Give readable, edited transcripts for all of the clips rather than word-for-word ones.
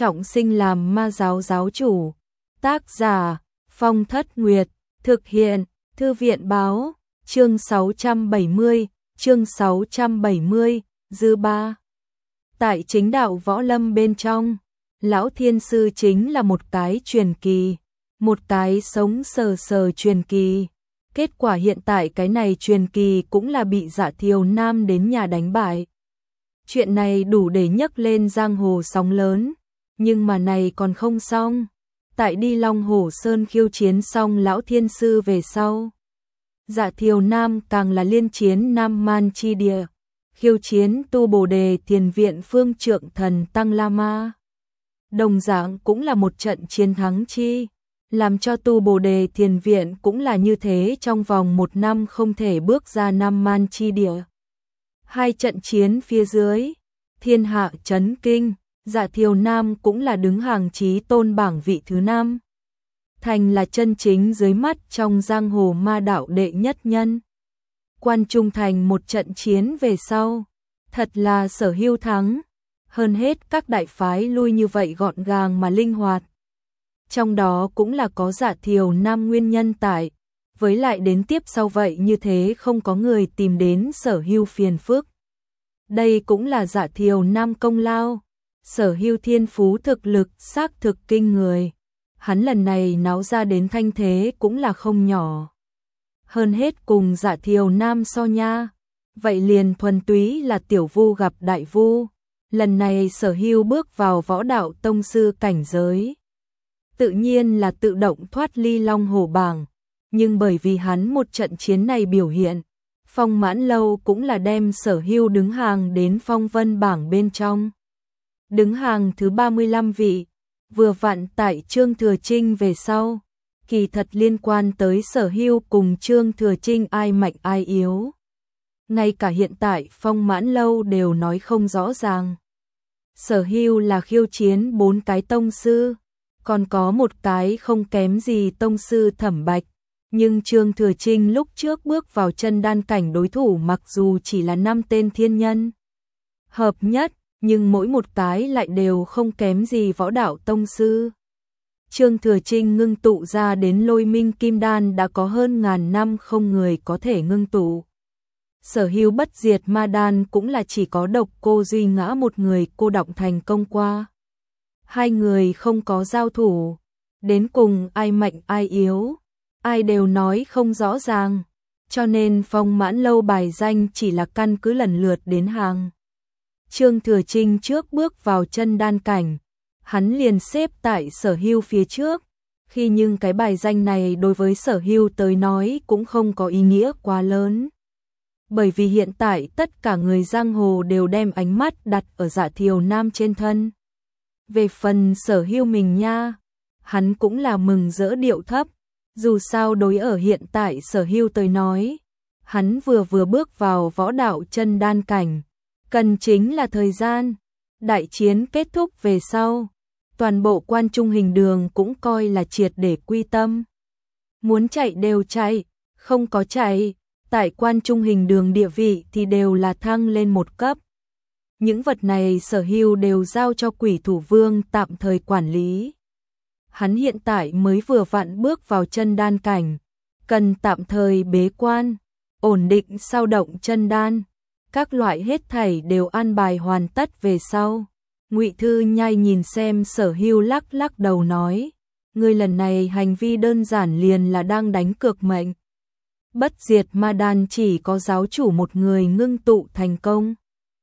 trọng sinh làm ma giáo giáo chủ. Tác giả Phong Thất Nguyệt, thực hiện Thư viện báo, chương 670, dư ba. Tại chính đạo võ lâm bên trong, Lão Thiên Sư chính là một cái truyền kỳ, một cái sống sờ sờ truyền kỳ. Kết quả hiện tại cái này truyền kỳ cũng là bị Dạ Thiều Nam đến nhà đánh bại. Chuyện này đủ để nhấc lên giang hồ sóng lớn, nhưng mà này còn không xong. Tại đi Long Hổ Sơn khiêu chiến xong Lão Thiên Sư về sau, Dạ Thiều Nam càng là liên chiến Nam Man Chi Địa, khiêu chiến Tu Bồ Đề Thiền Viện Phương Trượng Thần Tăng Lama. Đồng dạng cũng là một trận chiến thắng chi, làm cho Tu Bồ Đề Thiền Viện cũng là như thế trong vòng 1 năm không thể bước ra Nam Man Chi Địa. 2 trận chiến phía dưới, thiên hạ chấn kinh, Dạ Thiều Nam cũng là đứng hàng chí tôn bảng vị thứ 5. Thành là chân chính dưới mắt trong giang hồ ma đạo đệ nhất nhân. Quan Trung Thành một trận chiến về sau, thật là Sở Hưu thắng, hơn hết các đại phái lui như vậy gọn gàng mà linh hoạt. Trong đó cũng là có Dạ Thiều Nam nguyên nhân tại, với lại đến tiếp sau vậy như thế không có người tìm đến Sở Hưu phiền phức. Đây cũng là Dạ Thiều Nam công lao, Sở Hưu thiên phú thực lực xác thực kinh người. Hắn lần này náo ra đến thanh thế cũng là không nhỏ. Hơn hết cùng Dạ Thiều Nam so nha, vậy liền thuần túy là tiểu vu gặp đại vu. Lần này Sở Hưu bước vào võ đạo tông sư cảnh giới, tự nhiên là tự động thoát ly Long Hổ bảng, nhưng bởi vì hắn một trận chiến này biểu hiện, Phong Mãn Lâu cũng là đem Sở Hưu đứng hàng đến phong vân bảng bên trong. Đứng hàng thứ 35 vị, vừa vặn tại Trương Thừa Trinh về sau. Kỳ thật liên quan tới Sở Hưu cùng Trương Thừa Trinh ai mạnh ai yếu, ngay cả hiện tại Phong Mãn Lâu đều nói không rõ ràng. Sở Hưu là khiêu chiến 4 cái tông sư, còn có một cái không kém gì tông sư Thẩm Bạch, nhưng Trương Thừa Trinh lúc trước bước vào chân đan cảnh đối thủ mặc dù chỉ là 5 tên thiên nhân hợp nhất, nhưng mỗi một cái lại đều không kém gì võ đạo tông sư. Trương Thừa Trinh ngưng tụ ra đến Lôi Minh Kim Đan đã có hơn 1000 năm không người có thể ngưng tụ. Sở Hưu bất diệt ma đan cũng là chỉ có độc cô Duy Ngã một người cô đọng thành công qua. 2 người không có giao thủ, đến cùng ai mạnh ai yếu, ai đều nói không rõ ràng, cho nên Phong Mãn Lâu bài danh chỉ là căn cứ lần lượt đến hàng. Trương Thừa Trinh trước bước vào chân đan cảnh, hắn liền xếp tại Sở Hưu phía trước, khi nhưng cái bài danh này đối với Sở Hưu tới nói cũng không có ý nghĩa quá lớn. Bởi vì hiện tại tất cả người giang hồ đều đem ánh mắt đặt ở Dạ Thiều Nam trên thân. Về phần Sở Hưu mình nha, hắn cũng là mừng rỡ điệu thấp, dù sao đối ở hiện tại Sở Hưu tới nói, hắn vừa bước vào võ đạo chân đan cảnh, cần chính là thời gian. Đại chiến kết thúc về sau, toàn bộ Quan Trung Hình Đường cũng coi là triệt để quy tâm. Muốn chạy đều chạy, không có chạy, tại Quan Trung Hình Đường địa vị thì đều là thăng lên một cấp. Những vật này Sở Hưu đều giao cho Quỷ Thủ Vương tạm thời quản lý. Hắn hiện tại mới vừa vặn bước vào chân đan cảnh, cần tạm thời bế quan, ổn định sao động chân đan. Các loại hết thảy đều an bài hoàn tất về sau. Ngụy Thư Nhai nhìn xem Sở Hưu lắc lắc đầu nói, ngươi lần này hành vi đơn giản liền là đang đánh cược mệnh. Bất diệt ma đan chỉ có giáo chủ một người ngưng tụ thành công,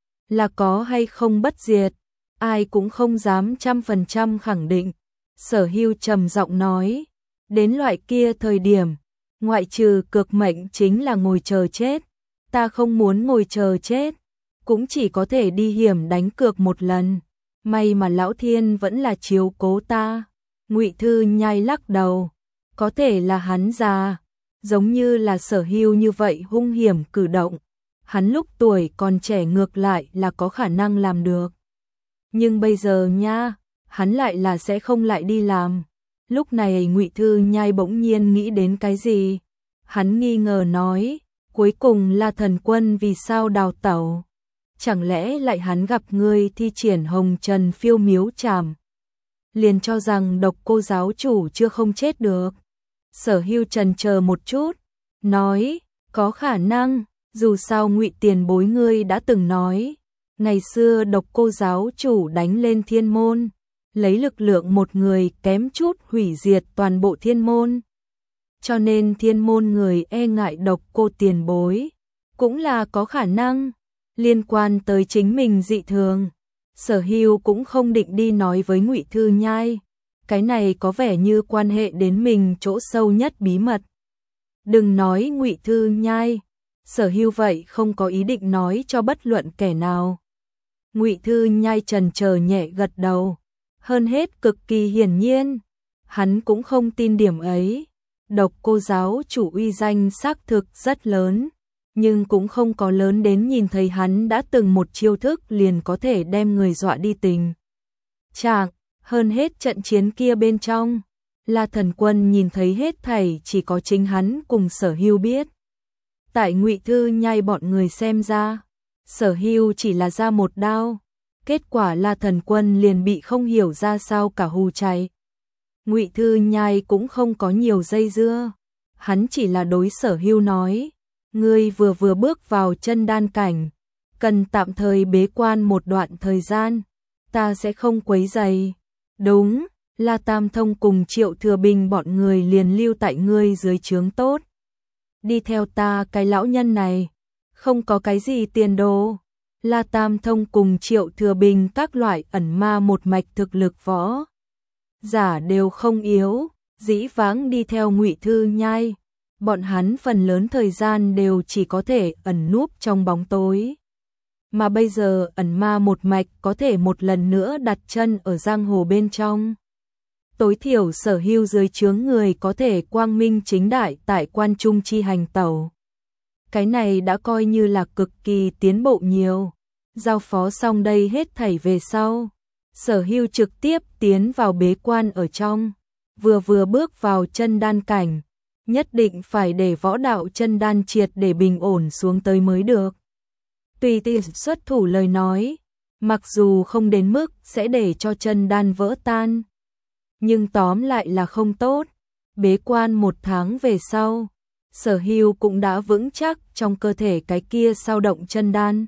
là có hay không bất diệt, ai cũng không dám 100% khẳng định. Sở Hưu trầm giọng nói, đến loại kia thời điểm, ngoại trừ cược mệnh chính là ngồi chờ chết. Ta không muốn ngồi chờ chết, cũng chỉ có thể đi hiểm đánh cược một lần. May mà Lão Thiên vẫn là chiếu cố ta. Ngụy Thư Nhai lắc đầu, có thể là hắn già, giống như là Sở Hưu như vậy hung hiểm cử động. Hắn lúc tuổi còn trẻ ngược lại là có khả năng làm được. Nhưng bây giờ nha, hắn lại là sẽ không lại đi làm. Lúc này Ngụy Thư Nhai bỗng nhiên nghĩ đến cái gì? Hắn nghi ngờ nói, cuối cùng là Thần Quân vì sao đào tẩu? Chẳng lẽ lại hắn gặp ngươi thi triển hồng trần phiêu miếu trảm, liền cho rằng Độc Cô giáo chủ chưa không chết được. Sở Hưu chần chờ một chút, nói, có khả năng, dù sao Ngụy tiền bối ngươi đã từng nói, ngày xưa Độc Cô giáo chủ đánh lên thiên môn, lấy lực lượng một người kém chút hủy diệt toàn bộ thiên môn. Cho nên thiên môn người e ngại Độc Cô tiền bối, cũng là có khả năng. Liên quan tới chính mình dị thường, Sở Hưu cũng không định đi nói với Ngụy Thư Nhai, cái này có vẻ như quan hệ đến mình chỗ sâu nhất bí mật. Đừng nói Ngụy Thư Nhai, Sở Hưu vậy không có ý định nói cho bất luận kẻ nào. Ngụy Thư Nhai chần chờ nhẹ gật đầu, hơn hết cực kỳ hiển nhiên, hắn cũng không tin điểm ấy. Độc Cô giáo chủ uy danh xác thực rất lớn, nhưng cũng không có lớn đến nhìn thấy hắn đã từng một chiêu thức liền có thể đem người dọa đi tình trạng. Hơn hết trận chiến kia bên trong, La Thần Quân nhìn thấy hết thảy chỉ có chính hắn cùng Sở Hưu biết. Tại Ngụy Thư Nhai bọn người xem ra, Sở Hưu chỉ là ra một đao, kết quả La Thần Quân liền bị không hiểu ra sao cả hù chạy. Ngụy Thư Nhai cũng không có nhiều dây dưa, hắn chỉ là đối Sở Hưu nói, ngươi vừa bước vào chân đan cảnh, cần tạm thời bế quan một đoạn thời gian, ta sẽ không quấy rầy. Đúng, La Tam Thông cùng Triệu Thừa Bình bọn người liền lưu tại ngươi dưới trướng tốt. Đi theo ta, cái lão nhân này không có cái gì tiền đồ. La Tam Thông cùng Triệu Thừa Bình các loại ẩn ma một mạch thực lực võ giả đều không yếu, dĩ vãng đi theo Ngụy Thư Nhai, bọn hắn phần lớn thời gian đều chỉ có thể ẩn núp trong bóng tối. Mà bây giờ ẩn ma một mạch có thể một lần nữa đặt chân ở giang hồ bên trong. Tối thiểu Sở Hưu dưới trướng người có thể quang minh chính đại tại quan trung chi hành tẩu. Cái này đã coi như là cực kỳ tiến bộ nhiều. Giao phó xong đây hết thảy về sau, Sở Hưu trực tiếp tiến vào bế quan ở trong, vừa bước vào chân đan cảnh, nhất định phải để võ đạo chân đan triệt để bình ổn xuống tới mới được. Tùy tiện xuất thủ lời nói, mặc dù không đến mức sẽ để cho chân đan vỡ tan, nhưng tóm lại là không tốt. Bế quan một tháng về sau, Sở Hưu cũng đã vững chắc trong cơ thể cái kia sao động chân đan.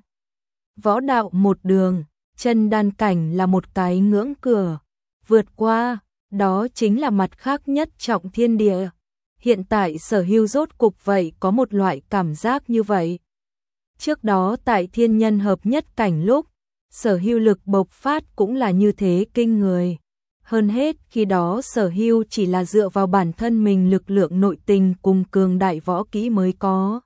Võ đạo một đường, chân đan cảnh là một cái ngưỡng cửa, vượt qua, đó chính là mặt khác nhất trọng thiên địa. Hiện tại Sở Hưu rốt cục vậy có một loại cảm giác như vậy. Trước đó tại thiên nhân hợp nhất cảnh lúc, Sở Hưu lực bộc phát cũng là như thế kinh người. Hơn hết khi đó Sở Hưu chỉ là dựa vào bản thân mình lực lượng nội tình cùng cường đại võ kỹ mới có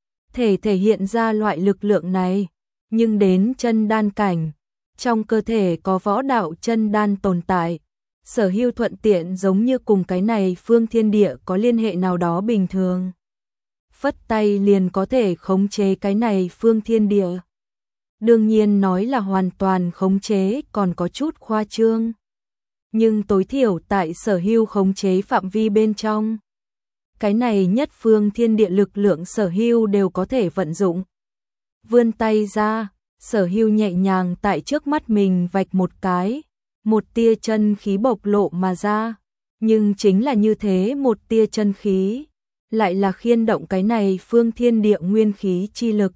thể hiện ra loại lực lượng này. Nhưng đến chân đan cảnh, trong cơ thể có võ đạo chân đan tồn tại, Sở Hưu thuận tiện giống như cùng cái này phương thiên địa có liên hệ nào đó bình thường. Phất tay liền có thể khống chế cái này phương thiên địa. Đương nhiên nói là hoàn toàn khống chế còn có chút khoa trương. Nhưng tối thiểu tại Sở Hưu khống chế phạm vi bên trong, cái này nhất phương thiên địa lực lượng Sở Hưu đều có thể vận dụng. Vươn tay ra, Sở Hưu nhẹ nhàng tại trước mắt mình vạch một cái, một tia chân khí bộc lộ mà ra. Nhưng chính là như thế một tia chân khí, lại là khiên động cái này phương thiên địa nguyên khí chi lực,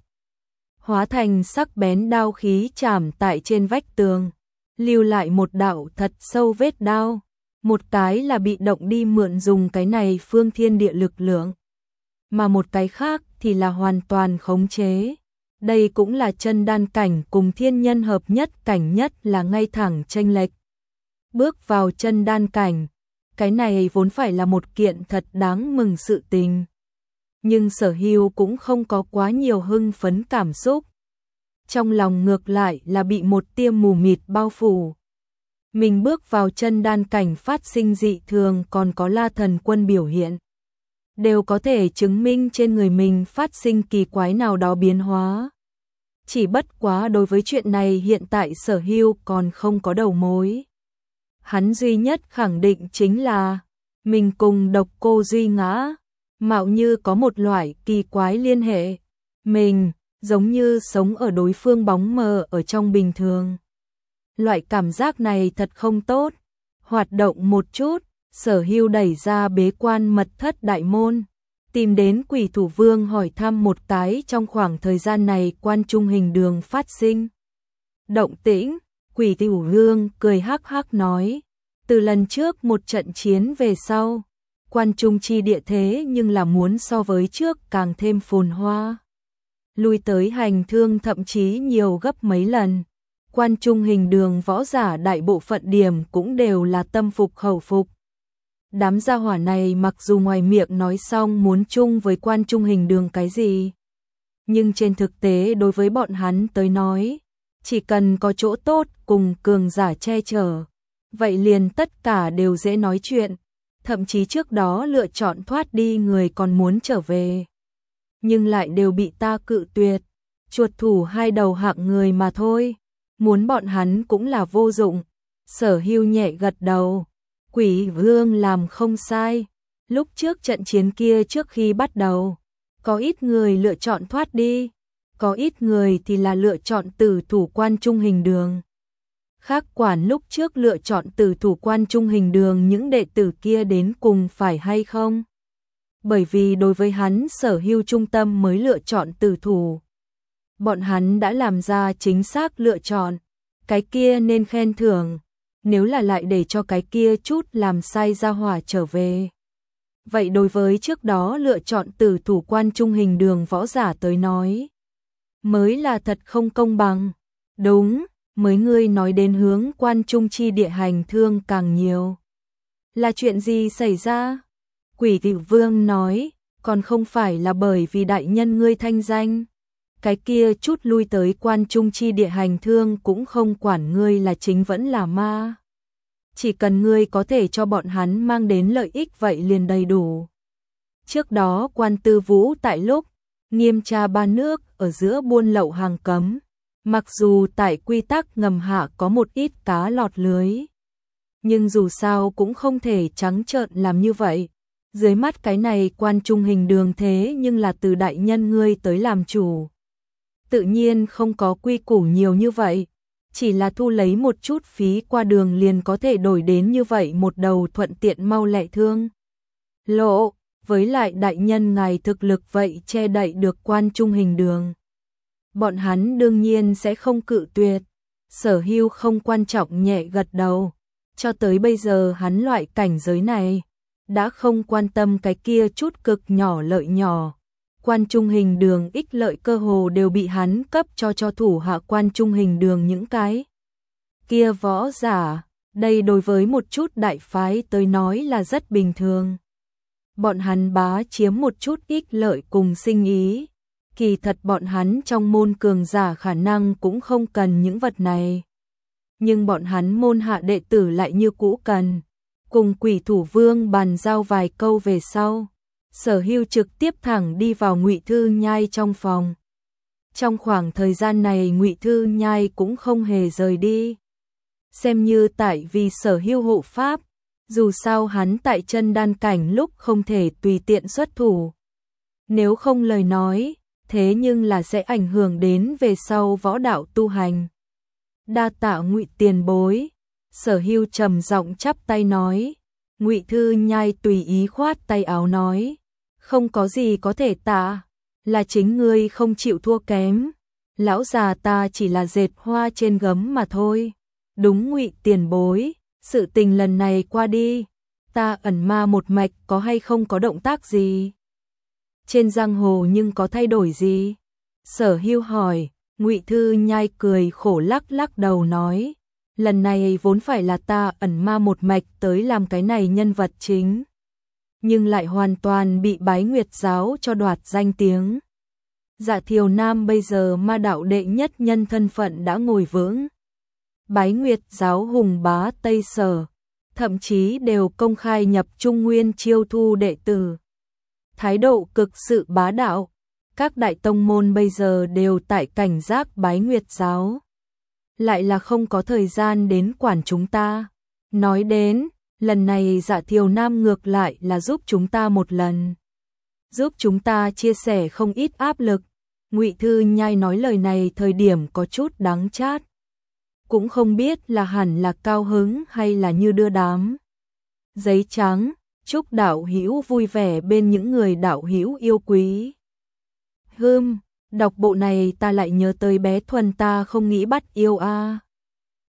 hóa thành sắc bén đao khí chạm tại trên vách tường, lưu lại một đạo thật sâu vết đao. Một cái là bị động đi mượn dùng cái này phương thiên địa lực lượng, mà một cái khác thì là hoàn toàn khống chế. Đây cũng là chân đan cảnh cùng thiên nhân hợp nhất cảnh nhất là ngay thẳng chênh lệch. Bước vào chân đan cảnh, cái này vốn phải là một kiện thật đáng mừng sự tình. Nhưng Sở Hưu cũng không có quá nhiều hưng phấn cảm xúc. Trong lòng ngược lại là bị một tia mù mịt bao phủ. Mình bước vào chân đan cảnh phát sinh dị thường còn có La Thần Quân biểu hiện, đều có thể chứng minh trên người mình phát sinh kỳ quái nào đó biến hóa. Chỉ bất quá đối với chuyện này hiện tại Sở Hưu còn không có đầu mối. Hắn duy nhất khẳng định chính là mình cùng Độc Cô Duy Ngã mạo như có một loại kỳ quái liên hệ. Mình giống như sống ở đối phương bóng mờ ở trong bình thường. Loại cảm giác này thật không tốt. hoạt động một chút, Sở Hưu đẩy ra bế quan mật thất đại môn, tìm đến Quỷ Thủ Vương hỏi thăm một cái trong khoảng thời gian này Quan Trung Hình Đường phát sinh động tĩnh. Quỷ Thủ Vương cười hắc hắc nói, từ lần trước một trận chiến về sau, Quan Trung chi địa thế nhưng là muốn so với trước càng thêm phồn hoa. Lui tới hành thương thậm chí nhiều gấp mấy lần. Quan Trung Hình Đường võ giả đại bộ phận điểm cũng đều là tâm phục khẩu phục. Đám gia hỏa này mặc dù ngoài miệng nói xong muốn chung với Quan Trung Hình Đường cái gì, nhưng trên thực tế đối với bọn hắn tới nói, chỉ cần có chỗ tốt cùng cường giả che chở, vậy liền tất cả đều dễ nói chuyện, thậm chí trước đó lựa chọn thoát đi người còn muốn trở về, nhưng lại đều bị ta cự tuyệt, chuột thủ hai đầu hạng người mà thôi, muốn bọn hắn cũng là vô dụng. Sở Hưu nhẹ gật đầu, Quỷ Vương làm không sai, lúc trước trận chiến kia trước khi bắt đầu, có ít người lựa chọn thoát đi, có ít người thì là lựa chọn tử thủ Quan Trung Hình Đường. Khác quản lúc trước lựa chọn tử thủ Quan Trung Hình Đường những đệ tử kia đến cùng phải hay không? Bởi vì đối với hắn Sở Hưu trung tâm mới lựa chọn tử thủ. Bọn hắn đã làm ra chính xác lựa chọn, cái kia nên khen thưởng, nếu là lại để cho cái kia chút làm sai ra hỏa trở về. Vậy đối với trước đó lựa chọn tử thủ Quan Trung Hình Đường võ giả tới nói, mới là thật không công bằng. Đúng, mới ngươi nói đến hướng Quan Trung chi địa hành thương càng nhiều. Là chuyện gì xảy ra? Quỷ Thủ Vương nói, còn không phải là bởi vì đại nhân ngươi thanh danh. Cái kia chút lui tới Quan Trung chi địa hành thương cũng không quản ngươi là chính vẫn là ma. Chỉ cần ngươi có thể cho bọn hắn mang đến lợi ích vậy liền đầy đủ. Trước đó Quan Tư Vũ tại lúc nghiêm tra ba nước ở giữa buôn lậu hàng cấm, mặc dù tại quy tắc ngầm hạ có một ít cá lọt lưới, nhưng dù sao cũng không thể trắng trợn làm như vậy. Dưới mắt cái này Quan Trung Hình Đường thế nhưng là từ đại nhân ngươi tới làm chủ. Tự nhiên không có quy củ nhiều như vậy, chỉ là thu lấy một chút phí qua đường liền có thể đổi đến như vậy một đầu thuận tiện mau lẹ thương lộ, với lại đại nhân ngài thực lực vậy che đậy được Quan Trung Hình Đường. Bọn hắn đương nhiên sẽ không cự tuyệt. Sở Hưu không quan trọng nhẹ gật đầu, cho tới bây giờ hắn loại cảnh giới này đã không quan tâm cái kia chút cực nhỏ lợi nhỏ. Quan Trung Hình Đường ích lợi cơ hồ đều bị hắn cấp cho thủ hạ Quan Trung Hình Đường những cái kia võ giả, đây đối với một chút đại phái tới nói là rất bình thường. Bọn hắn bá chiếm một chút ích lợi cùng sinh ý, kỳ thật bọn hắn trong môn cường giả khả năng cũng không cần những vật này. Nhưng bọn hắn môn hạ đệ tử lại như cũ cần. Cùng Quỷ Thủ Vương bàn giao vài câu về sau, Sở Hưu trực tiếp thẳng đi vào Ngụy Thư Nhai trong phòng. Trong khoảng thời gian này Ngụy Thư Nhai cũng không hề rời đi. Xem như tại vì Sở Hưu hộ pháp, dù sao hắn tại chân đan cảnh lúc không thể tùy tiện xuất thủ. Nếu không lời nói, thế nhưng là sẽ ảnh hưởng đến về sau võ đạo tu hành. Đa tạ Ngụy tiền bối. Sở Hưu trầm giọng chắp tay nói. Ngụy Thư Nhai tùy ý khoát tay áo nói, không có gì có thể tạ, là chính ngươi không chịu thua kém. Lão già ta chỉ là dệt hoa trên gấm mà thôi. Đúng Ngụy tiền bối, sự tình lần này qua đi, ta ẩn ma một mạch có hay không có động tác gì? Trên giang hồ nhưng có thay đổi gì? Sở Hưu hỏi. Ngụy Thư Nhai cười khổ lắc lắc đầu nói, lần này vốn phải là ta ẩn ma một mạch tới làm cái này nhân vật chính, nhưng lại hoàn toàn bị Bái Nguyệt giáo cho đoạt danh tiếng. Dạ Thiều Nam bây giờ ma đạo đệ nhất nhân thân phận đã ngồi vững. Bái Nguyệt giáo hùng bá Tây Sở, thậm chí đều công khai nhập Trung Nguyên chiêu thu đệ tử. Thái độ cực sự bá đạo, các đại tông môn bây giờ đều tại cảnh giác Bái Nguyệt giáo. Lại là không có thời gian đến quản chúng ta. Nói đến, lần này Dạ Thiều Nam ngược lại là giúp chúng ta một lần. Giúp chúng ta chia sẻ không ít áp lực. Ngụy Thư Nhai nói lời này thời điểm có chút đắng chát. cũng không biết là hẳn là cao hứng hay là như đưa đám. Giấy trắng, chúc đạo hữu vui vẻ bên những người đạo hữu yêu quý. Đọc bộ này ta lại nhớ tới bé Thuần ta không nghĩ bắt yêu a.